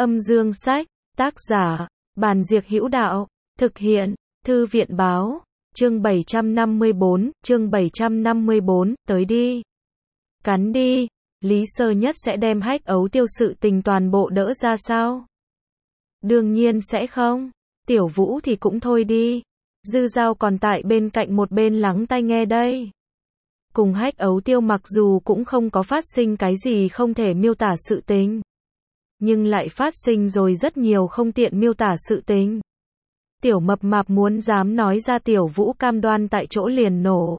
Âm dương sách, tác giả, Bàn Diệc Hữu Đạo, thực hiện, Thư viện báo, chương 754, tới đi. Cắn đi, Lý Sơ Nhất sẽ đem Hách Ấu Tiêu sự tình toàn bộ đỡ ra sao? Đương nhiên sẽ không, Tiểu Vũ thì cũng thôi đi. Dư Dao còn tại bên cạnh một bên lắng tai nghe đây. Cùng Hách Ấu Tiêu mặc dù cũng không có phát sinh cái gì không thể miêu tả sự tình, nhưng lại phát sinh rồi rất nhiều không tiện miêu tả sự tình. Tiểu Mập Mạp muốn dám nói ra Tiểu Vũ cam đoan tại chỗ liền nổ.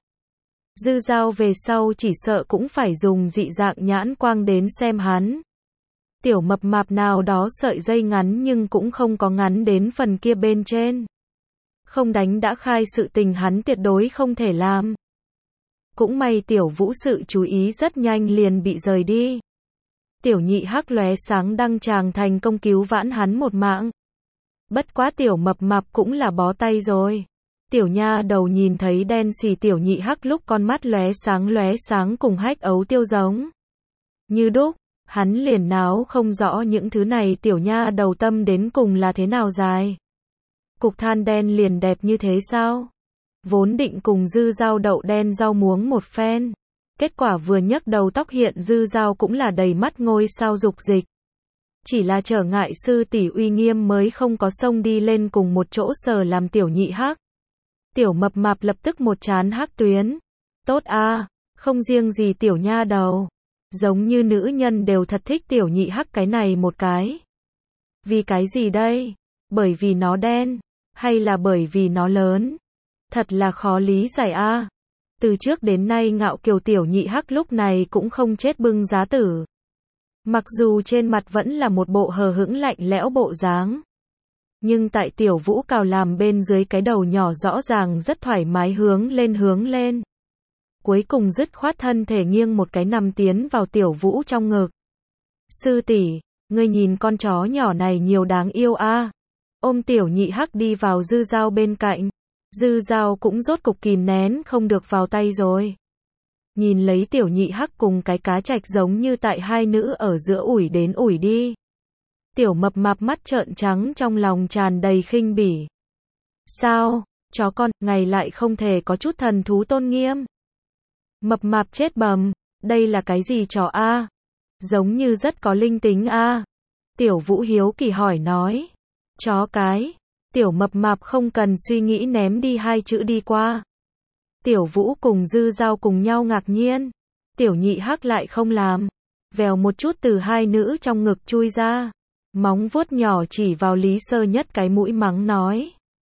Dư Dao về sau chỉ sợ cũng phải dùng dị dạng nhãn quang đến xem hắn. Tiểu Mập Mạp nào đó sợi dây ngắn nhưng cũng không có ngắn đến phần kia bên trên. Không đánh đã khai sự tình hắn tuyệt đối không thể làm. Cũng may Tiểu Vũ sự chú ý rất nhanh liền bị rời đi. Tiểu Nhị Hắc lóe sáng đăng tràng thành công cứu vãn hắn một mạng. Bất quá Tiểu Mập Mạp cũng là bó tay rồi. Tiểu nha đầu nhìn thấy đen xì Tiểu Nhị Hắc lúc con mắt lóe sáng cùng Hách Ấu Tiêu giống như đúc, hắn liền náo không rõ những thứ này tiểu nha đầu tâm đến cùng là thế nào dài. Cục than đen liền đẹp như thế sao? Vốn định cùng Dư Dao đậu đen rau muống một phen. Kết quả vừa nhấc đầu tóc hiện Dư Dao cũng là đầy mắt ngôi sao dục dịch. Chỉ là trở ngại sư tỷ uy nghiêm mới không có xông đi lên cùng một chỗ sờ làm Tiểu Nhị Hắc. Tiểu Mập Mạp lập tức một trán hắc tuyến. Tốt a, không riêng gì tiểu nha đầu. Giống như nữ nhân đều thật thích Tiểu Nhị Hắc cái này một cái. Vì cái gì đây? Bởi vì nó đen? Hay là bởi vì nó lớn? Thật là khó lý giải a. Từ trước đến nay ngạo kiều Tiểu Nhị Hắc lúc này cũng không chết bưng giá tử. Mặc dù trên mặt vẫn là một bộ hờ hững lạnh lẽo bộ dáng. Nhưng tại Tiểu Vũ cào làm bên dưới cái đầu nhỏ rõ ràng rất thoải mái hướng lên. Cuối cùng dứt khoát thân thể nghiêng một cái nằm tiến vào Tiểu Vũ trong ngực. Sư tỷ, ngươi nhìn con chó nhỏ này nhiều đáng yêu a. Ôm Tiểu Nhị Hắc đi vào Dư Dao bên cạnh. Dư Dao cũng rốt cục kìm nén không được vào tay rồi. Nhìn lấy Tiểu Nhị Hắc cùng cái cá trạch giống như tại hai nữ ở giữa ủi đến ủi đi. Tiểu Mập Mạp mắt trợn trắng trong lòng tràn đầy khinh bỉ. Sao, chó con, ngày lại không thể có chút thần thú tôn nghiêm. Mập Mạp chết bầm, đây là cái gì chó a? Giống như rất có linh tính a. Tiểu Vũ hiếu kỳ hỏi nói. Chó cái. Tiểu Mập Mạp không cần suy nghĩ ném đi hai chữ đi qua. Tiểu Vũ cùng Dư Dao cùng nhau ngạc nhiên. Tiểu Nhị Hắc lại không làm. Vèo một chút từ hai nữ trong ngực chui ra. Móng vuốt nhỏ chỉ vào Lý Sơ Nhất cái mũi mắng nói.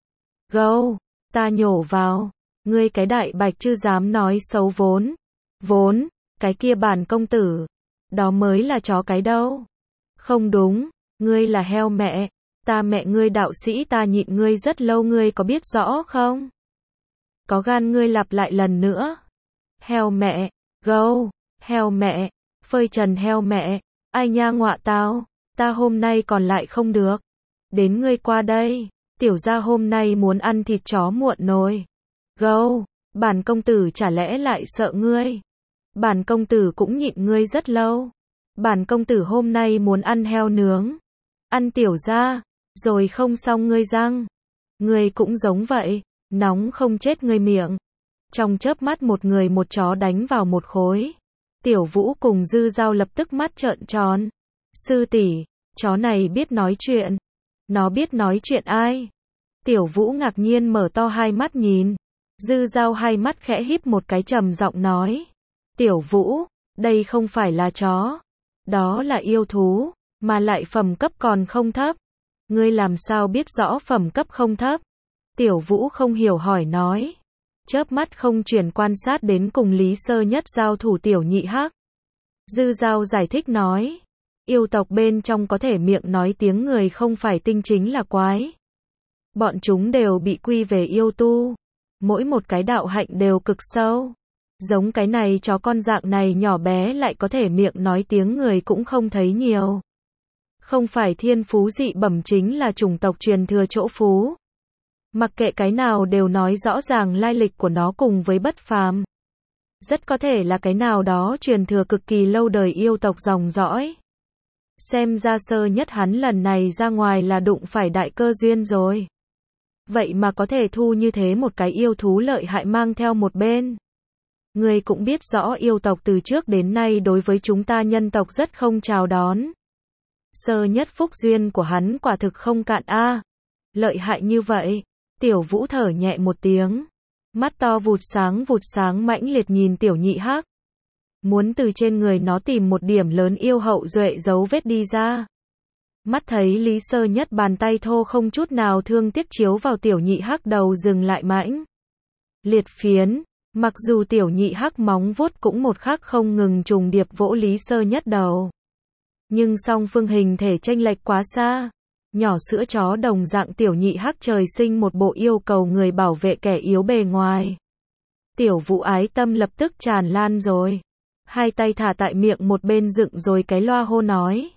Gâu, ta nhổ vào. Ngươi cái đại bạch chứ dám nói xấu vốn, cái kia bản công tử. Đó mới là chó cái đâu. Không đúng, ngươi là heo mẹ. Ta mẹ ngươi đạo sĩ ta nhịn ngươi rất lâu ngươi có biết rõ không? Có gan ngươi lặp lại lần nữa. Heo mẹ, gâu, heo mẹ, phơi trần heo mẹ, ai nha ngọa tao, ta hôm nay còn lại không được. Đến ngươi qua đây, tiểu gia hôm nay muốn ăn thịt chó muộn nồi. Gâu, bản công tử chả lẽ lại sợ ngươi? Bản công tử cũng nhịn ngươi rất lâu. Bản công tử hôm nay muốn ăn heo nướng. Ăn tiểu gia, rồi không xong ngươi răng. Ngươi cũng giống vậy, nóng không chết ngươi miệng. Trong chớp mắt một người một chó đánh vào một khối. Tiểu Vũ cùng Dư Dao lập tức mắt trợn tròn. Sư tỷ, chó này biết nói chuyện. Nó biết nói chuyện ai? Tiểu Vũ ngạc nhiên mở to hai mắt nhìn. Dư Dao hai mắt khẽ híp một cái trầm giọng nói. Tiểu Vũ, đây không phải là chó. Đó là yêu thú, mà lại phẩm cấp còn không thấp. Ngươi làm sao biết rõ phẩm cấp không thấp? Tiểu Vũ không hiểu hỏi nói. Chớp mắt không chuyển quan sát đến cùng Lý Sơ Nhất giao thủ Tiểu Nhị Hắc. Dư Dao giải thích nói. Yêu tộc bên trong có thể miệng nói tiếng người không phải tinh chính là quái. Bọn chúng đều bị quy về yêu tu. Mỗi một cái đạo hạnh đều cực sâu. Giống cái này chó con dạng này nhỏ bé lại có thể miệng nói tiếng người cũng không thấy nhiều. Không phải thiên phú dị bẩm chính là chủng tộc truyền thừa chỗ phú. Mặc kệ cái nào đều nói rõ ràng lai lịch của nó cùng với bất phàm. Rất có thể là cái nào đó truyền thừa cực kỳ lâu đời yêu tộc dòng dõi. Xem ra Sơ Nhất hắn lần này ra ngoài là đụng phải đại cơ duyên rồi. Vậy mà có thể thu như thế một cái yêu thú lợi hại mang theo một bên. Ngươi cũng biết rõ yêu tộc từ trước đến nay đối với chúng ta nhân tộc rất không chào đón. Sơ Nhất phúc duyên của hắn quả thực không cạn a. Lợi hại như vậy. Tiểu Vũ thở nhẹ một tiếng. Mắt to vụt sáng mãnh liệt nhìn Tiểu Nhị Hắc. Muốn từ trên người nó tìm một điểm lớn yêu hậu duệ dấu vết đi ra. Mắt thấy Lý Sơ Nhất bàn tay thô không chút nào thương tiếc chiếu vào Tiểu Nhị Hắc đầu dừng lại mãnh liệt phiến. Mặc dù Tiểu Nhị Hắc móng vuốt cũng một khắc không ngừng trùng điệp vỗ Lý Sơ Nhất đầu. Nhưng song phương hình thể chênh lệch quá xa. Nhỏ sữa chó đồng dạng Tiểu Nhị Hắc trời sinh một bộ yêu cầu người bảo vệ kẻ yếu bề ngoài. Tiểu Vũ ái tâm lập tức tràn lan rồi. Hai tay thả tại miệng một bên dựng rồi cái loa hô nói.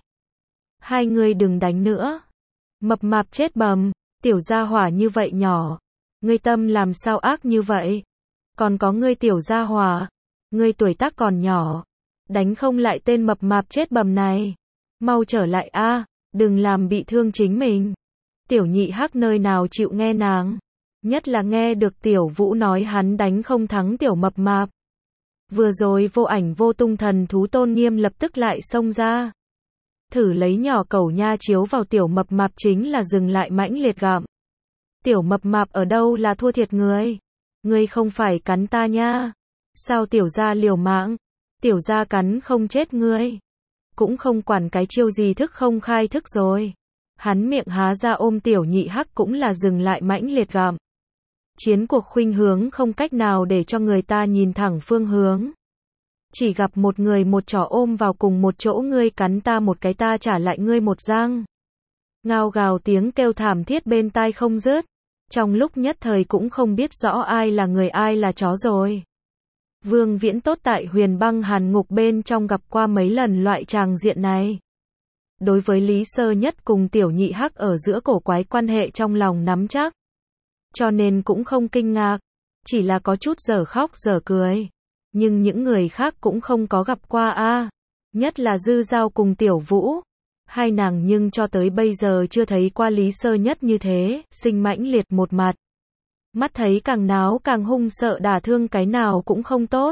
Hai người đừng đánh nữa. Mập mạp chết bầm, tiểu gia hỏa như vậy nhỏ. Ngươi tâm làm sao ác như vậy? Còn có ngươi tiểu gia hỏa. Ngươi tuổi tác còn nhỏ. Đánh không lại tên mập mạp chết bầm này. Mau trở lại a, đừng làm bị thương chính mình. Tiểu Nhị Hắc nơi nào chịu nghe nàng. Nhất là nghe được Tiểu Vũ nói hắn đánh không thắng tiểu mập mạp. Vừa rồi vô ảnh vô tung thần thú tôn nghiêm lập tức lại xông ra. Thử lấy nhỏ cẩu nha chiếu vào tiểu mập mạp chính là dừng lại mãnh liệt gặm. Tiểu mập mạp ở đâu là thua thiệt người? Ngươi không phải cắn ta nha. Sao tiểu gia liều mạng? Tiểu gia cắn không chết ngươi. Cũng không quản cái chiêu gì thức không khai thức rồi. Hắn miệng há ra ôm Tiểu Nhị Hắc cũng là dừng lại mãnh liệt gặm. Chiến cuộc khuynh hướng không cách nào để cho người ta nhìn thẳng phương hướng. Chỉ gặp một người một chó ôm vào cùng một chỗ, ngươi cắn ta một cái ta trả lại ngươi một giang. Ngao gào tiếng kêu thảm thiết bên tai không dứt. Trong lúc nhất thời cũng không biết rõ ai là người ai là chó rồi. Vương Viễn tốt tại Huyền Băng Hàn Ngục bên trong gặp qua mấy lần loại tràng diện này. Đối với Lý Sơ Nhất cùng Tiểu Nhị Hắc ở giữa cổ quái quan hệ trong lòng nắm chắc. Cho nên cũng không kinh ngạc. Chỉ là có chút dở khóc dở cười. Nhưng những người khác cũng không có gặp qua a. Nhất là Dư Giao cùng Tiểu Vũ. Hai nàng nhưng cho tới bây giờ chưa thấy qua Lý Sơ Nhất như thế, sinh mãnh liệt một mặt. Mắt thấy càng náo càng hung, sợ đả thương cái nào cũng không tốt.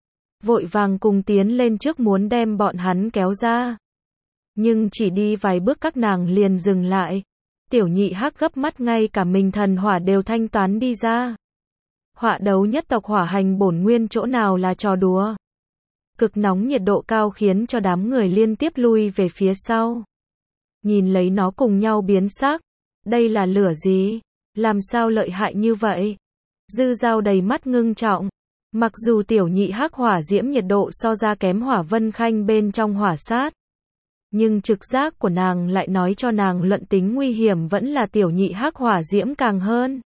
Vội vàng cùng tiến lên trước muốn đem bọn hắn kéo ra. Nhưng chỉ đi vài bước các nàng liền dừng lại. Tiểu Nhị Hắc gấp mắt ngay cả mình thần hỏa đều thanh toán đi ra. Họa đấu nhất tộc hỏa hành bổn nguyên chỗ nào là trò đùa. Cực nóng nhiệt độ cao khiến cho đám người liên tiếp lui về phía sau. Nhìn lấy nó cùng nhau biến sắc. Đây là lửa gì? Làm sao lợi hại như vậy? Dư Giao đầy mắt ngưng trọng. Mặc dù Tiểu Nhị Hắc hỏa diễm nhiệt độ so ra kém Hỏa Vân Khanh bên trong hỏa sát. Nhưng trực giác của nàng lại nói cho nàng luận tính nguy hiểm vẫn là Tiểu Nhị Hắc hỏa diễm càng hơn.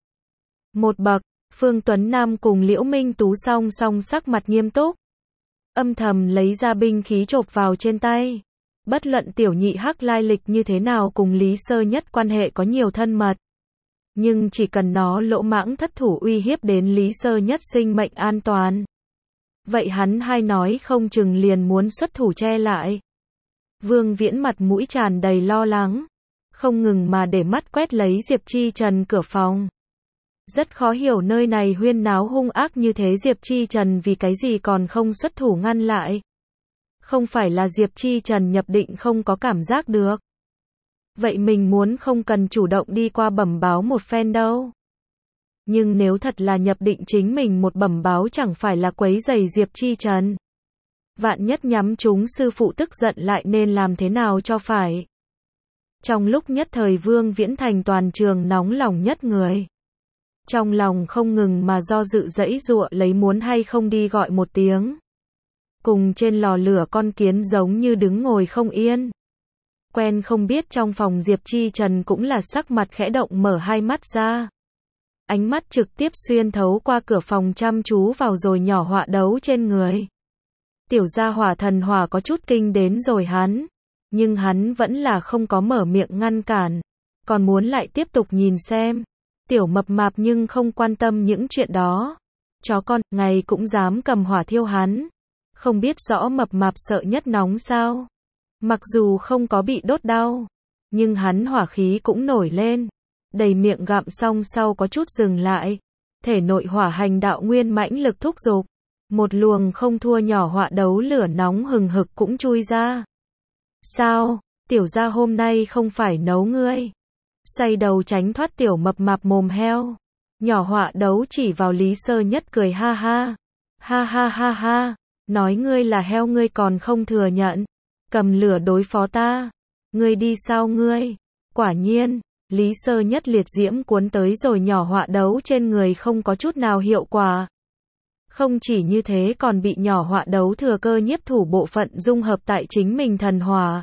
Một bậc, Phương Tuấn Nam cùng Liễu Minh Tú song song sắc mặt nghiêm túc. Âm thầm lấy ra binh khí chộp vào trên tay. Bất luận Tiểu Nhị Hắc lai lịch như thế nào cùng Lý Sơ Nhất quan hệ có nhiều thân mật. Nhưng chỉ cần nó lỗ mãng thất thủ uy hiếp đến Lý Sơ Nhất sinh mệnh an toàn. Vậy hắn hay nói không chừng liền muốn xuất thủ che lại. Vương Viễn mặt mũi tràn đầy lo lắng. Không ngừng mà để mắt quét lấy Diệp Chi Trần cửa phòng. Rất khó hiểu nơi này huyên náo hung ác như thế, Diệp Chi Trần vì cái gì còn không xuất thủ ngăn lại. Không phải là Diệp Chi Trần nhập định không có cảm giác được. Vậy mình muốn không cần chủ động đi qua bẩm báo một phen đâu. Nhưng nếu thật là nhập định chính mình một bẩm báo chẳng phải là quấy rầy Diệp Chi Trần. Vạn nhất nhắm chúng sư phụ tức giận lại nên làm thế nào cho phải. Trong lúc nhất thời Vương Viễn thành toàn trường nóng lòng nhất người. Trong lòng không ngừng mà do dự giãy giụa lấy muốn hay không đi gọi một tiếng. Cùng trên lò lửa con kiến giống như đứng ngồi không yên. Quen không biết trong phòng Diệp Chi Trần cũng là sắc mặt khẽ động, mở hai mắt ra. Ánh mắt trực tiếp xuyên thấu qua cửa phòng chăm chú vào rồi nhỏ họa đấu trên người. Tiểu gia hỏa thần hỏa có chút kinh đến rồi hắn. Nhưng hắn vẫn là không có mở miệng ngăn cản. Còn muốn lại tiếp tục nhìn xem. Tiểu mập mạp nhưng không quan tâm những chuyện đó. Chó con, ngày cũng dám cầm hỏa thiêu hắn. Không biết rõ mập mạp sợ nhất nóng sao. Mặc dù không có bị đốt đau, nhưng hắn hỏa khí cũng nổi lên. Đầy miệng gặm xong sau có chút dừng lại. Thể nội hỏa hành đạo nguyên mãnh lực thúc giục. Một luồng không thua nhỏ hỏa đấu lửa nóng hừng hực cũng chui ra. Sao, tiểu gia hôm nay không phải nấu ngươi? Xoay đầu tránh thoát tiểu mập mạp mồm heo. Nhỏ hỏa đấu chỉ vào Lý Sơ Nhất cười ha ha. Ha ha ha ha, nói ngươi là heo ngươi còn không thừa nhận. Cầm lửa đối phó ta. Ngươi đi sao ngươi? Quả nhiên, Lý Sơ Nhất liệt diễm cuốn tới rồi nhỏ hỏa đấu trên người không có chút nào hiệu quả. Không chỉ như thế còn bị nhỏ hỏa đấu thừa cơ nhiếp thủ bộ phận dung hợp tại chính mình thần hỏa.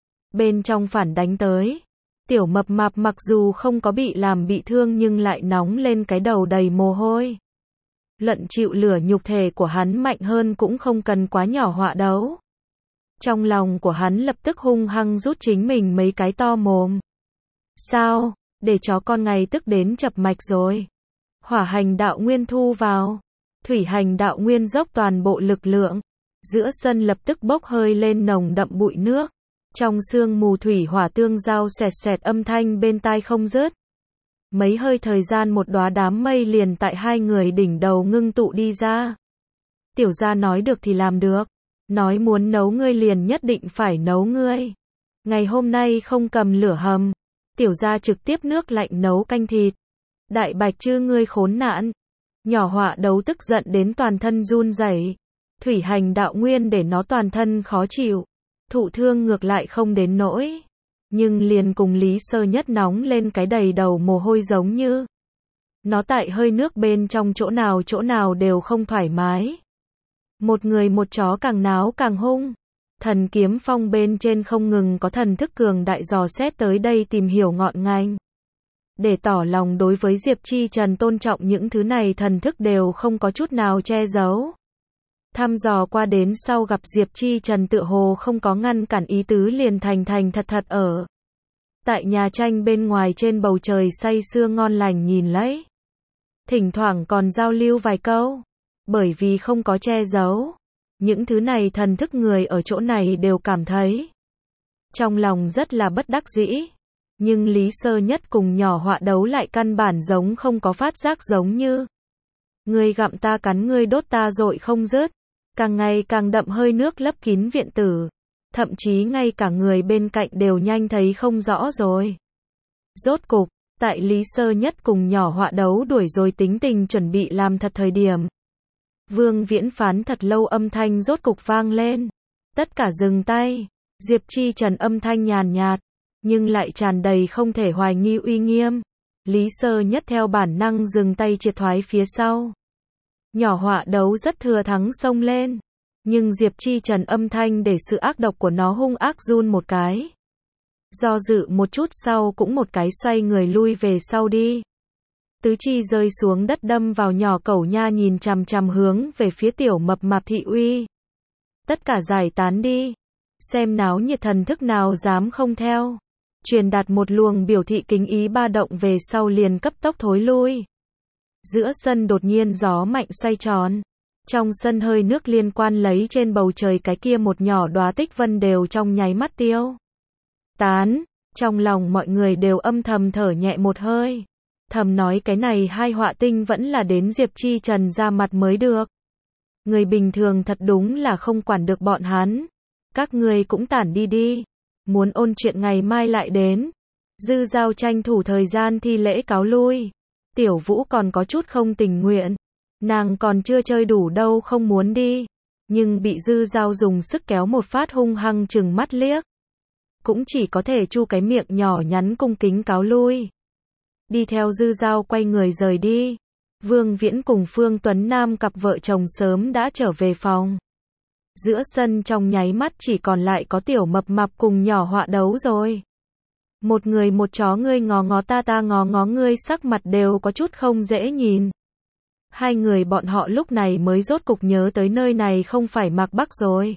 Bên trong phản đánh tới. Tiểu mập mạp mặc dù không có bị làm bị thương nhưng lại nóng lên cái đầu đầy mồ hôi. Lận chịu lửa nhục thể của hắn mạnh hơn cũng không cần quá nhỏ hỏa đấu. Trong lòng của hắn lập tức hung hăng rút chính mình mấy cái to mồm. Sao, để chó con ngày tức đến chập mạch rồi. Hỏa hành đạo nguyên thu vào. Thủy hành đạo nguyên dốc toàn bộ lực lượng. Giữa sân lập tức bốc hơi lên nồng đậm bụi nước. Trong sương mù thủy hỏa tương giao xẹt xẹt âm thanh bên tai không dứt. Mấy hơi thời gian một đóa đám mây liền tại hai người đỉnh đầu ngưng tụ đi ra. Tiểu gia nói được thì làm được. Nói muốn nấu ngươi liền nhất định phải nấu ngươi. Ngày hôm nay không cầm lửa hầm. Tiểu gia trực tiếp nước lạnh nấu canh thịt. Đại bạch chư ngươi khốn nạn. Nhỏ hỏa đấu tức giận đến toàn thân run rẩy. Thủy hành đạo nguyên để nó toàn thân khó chịu. Thụ thương ngược lại không đến nỗi. Nhưng liền cùng Lý Sơ Nhất nóng lên cái đầy đầu mồ hôi giống như. Nó tại hơi nước bên trong chỗ nào đều không thoải mái. Một người một chó càng náo càng hung. Thần kiếm phong bên trên không ngừng có thần thức cường đại dò xét tới đây tìm hiểu ngọn ngành. Để tỏ lòng đối với Diệp Chi Trần tôn trọng những thứ này thần thức đều không có chút nào che giấu. Thăm dò qua đến sau gặp Diệp Chi Trần tựa hồ không có ngăn cản ý tứ liền thành thật ở. Tại nhà tranh bên ngoài trên bầu trời say sưa ngon lành nhìn lấy. Thỉnh thoảng còn giao lưu vài câu. Bởi vì không có che giấu. Những thứ này thần thức người ở chỗ này đều cảm thấy. Trong lòng rất là bất đắc dĩ. Nhưng Lý Sơ Nhất cùng nhỏ họa đấu lại căn bản giống không có phát giác giống như. Ngươi gặm ta cắn ngươi đốt ta dội không dứt. Càng ngày càng đậm hơi nước lấp kín viện tử. Thậm chí ngay cả người bên cạnh đều nhanh thấy không rõ rồi. Rốt cục, tại Lý Sơ Nhất cùng nhỏ họa đấu đuổi rồi tính tình chuẩn bị làm thật thời điểm. Vương Viễn phán thật lâu âm thanh rốt cục vang lên. Tất cả dừng tay. Diệp Chi Trần âm thanh nhàn nhạt, nhưng lại tràn đầy không thể hoài nghi uy nghiêm. Lý Sơ Nhất theo bản năng dừng tay triệt thoái phía sau. Nhỏ họa đấu rất thừa thắng xông lên. Nhưng Diệp Chi Trần âm thanh để sự ác độc của nó hung ác run một cái. Do dự một chút sau cũng một cái xoay người lui về sau đi. Tứ chi rơi xuống đất đâm vào nhỏ cẩu nha nhìn chằm chằm hướng về phía tiểu mập mạp thị uy. Tất cả giải tán đi. Xem náo nhiệt thần thức nào dám không theo. Truyền đạt một luồng biểu thị kính ý ba động về sau liền cấp tốc thối lui. Giữa sân đột nhiên gió mạnh xoay tròn. Trong sân hơi nước liên quan lấy trên bầu trời cái kia một nhỏ đóa tích vân đều trong nháy mắt tiêu tán. Trong lòng mọi người đều âm thầm thở nhẹ một hơi. Thầm nói cái này hai họa tinh vẫn là đến Diệp Chi Trần ra mặt mới được. Người bình thường thật đúng là không quản được bọn hắn. Các người cũng tản đi đi. Muốn ôn chuyện ngày mai lại đến. Dư Giao tranh thủ thời gian thi lễ cáo lui. Tiểu Vũ còn có chút không tình nguyện. Nàng còn chưa chơi đủ đâu không muốn đi. Nhưng bị Dư Giao dùng sức kéo một phát hung hăng chừng mắt liếc. Cũng chỉ có thể chu cái miệng nhỏ nhắn cung kính cáo lui. Đi theo Dư Giao quay người rời đi. Vương Viễn cùng Phương Tuấn Nam cặp vợ chồng sớm đã trở về phòng. Giữa sân trong nháy mắt chỉ còn lại có tiểu mập mạp cùng nhỏ họa đấu rồi. Một người một chó ngươi ngó ngó ta ngó ngó ngươi sắc mặt đều có chút không dễ nhìn. Hai người bọn họ lúc này mới rốt cục nhớ tới nơi này không phải Mạc Bắc rồi.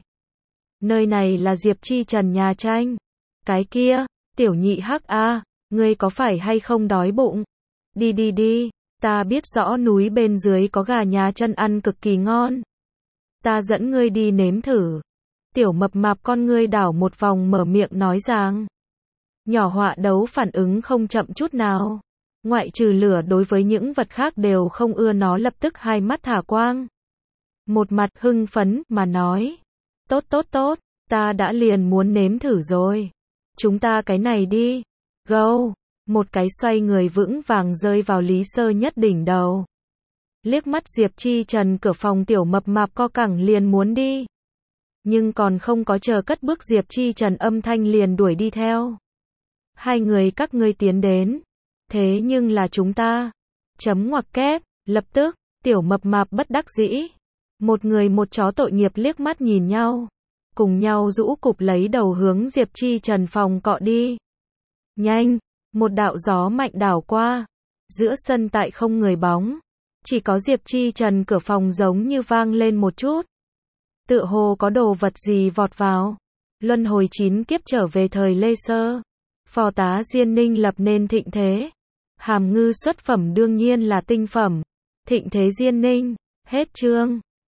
Nơi này là Diệp Chi Trần nhà tranh. Cái kia, tiểu nhị hắc a, ngươi có phải hay không đói bụng? Đi đi đi, ta biết rõ núi bên dưới có gà nhà chân ăn cực kỳ ngon. Ta dẫn ngươi đi nếm thử. Tiểu mập mạp con ngươi đảo một vòng mở miệng nói rằng. Nhỏ họa đấu phản ứng không chậm chút nào. Ngoại trừ lửa đối với những vật khác đều không ưa, nó lập tức hai mắt thả quang. Một mặt hưng phấn mà nói. Tốt tốt tốt, ta đã liền muốn nếm thử rồi. Chúng ta cái này đi. Go. Một cái xoay người vững vàng rơi vào Lý Sơ Nhất đỉnh đầu. Liếc mắt Diệp Chi Trần, cửa phòng tiểu mập mạp co cẳng liền muốn đi. Nhưng còn không có chờ cất bước, Diệp Chi Trần âm thanh liền đuổi đi theo. Hai người các ngươi tiến đến. Thế nhưng là chúng ta. Chấm ngoặc kép, lập tức, tiểu mập mạp bất đắc dĩ. Một người một chó tội nghiệp liếc mắt nhìn nhau. Cùng nhau rũ cụp lấy đầu hướng Diệp Chi Trần phòng cọ đi. Nhanh, một đạo gió mạnh đảo qua. Giữa sân tại không người bóng. Chỉ có Diệp Chi Trần cửa phòng giống như vang lên một chút. Tựa hồ có đồ vật gì vọt vào. Luân hồi 9 kiếp trở về thời Lê Sơ. Phò tá Diên Ninh lập nên thịnh thế. Hàm ngư xuất phẩm đương nhiên là tinh phẩm. Thịnh thế Diên Ninh. Hết chương.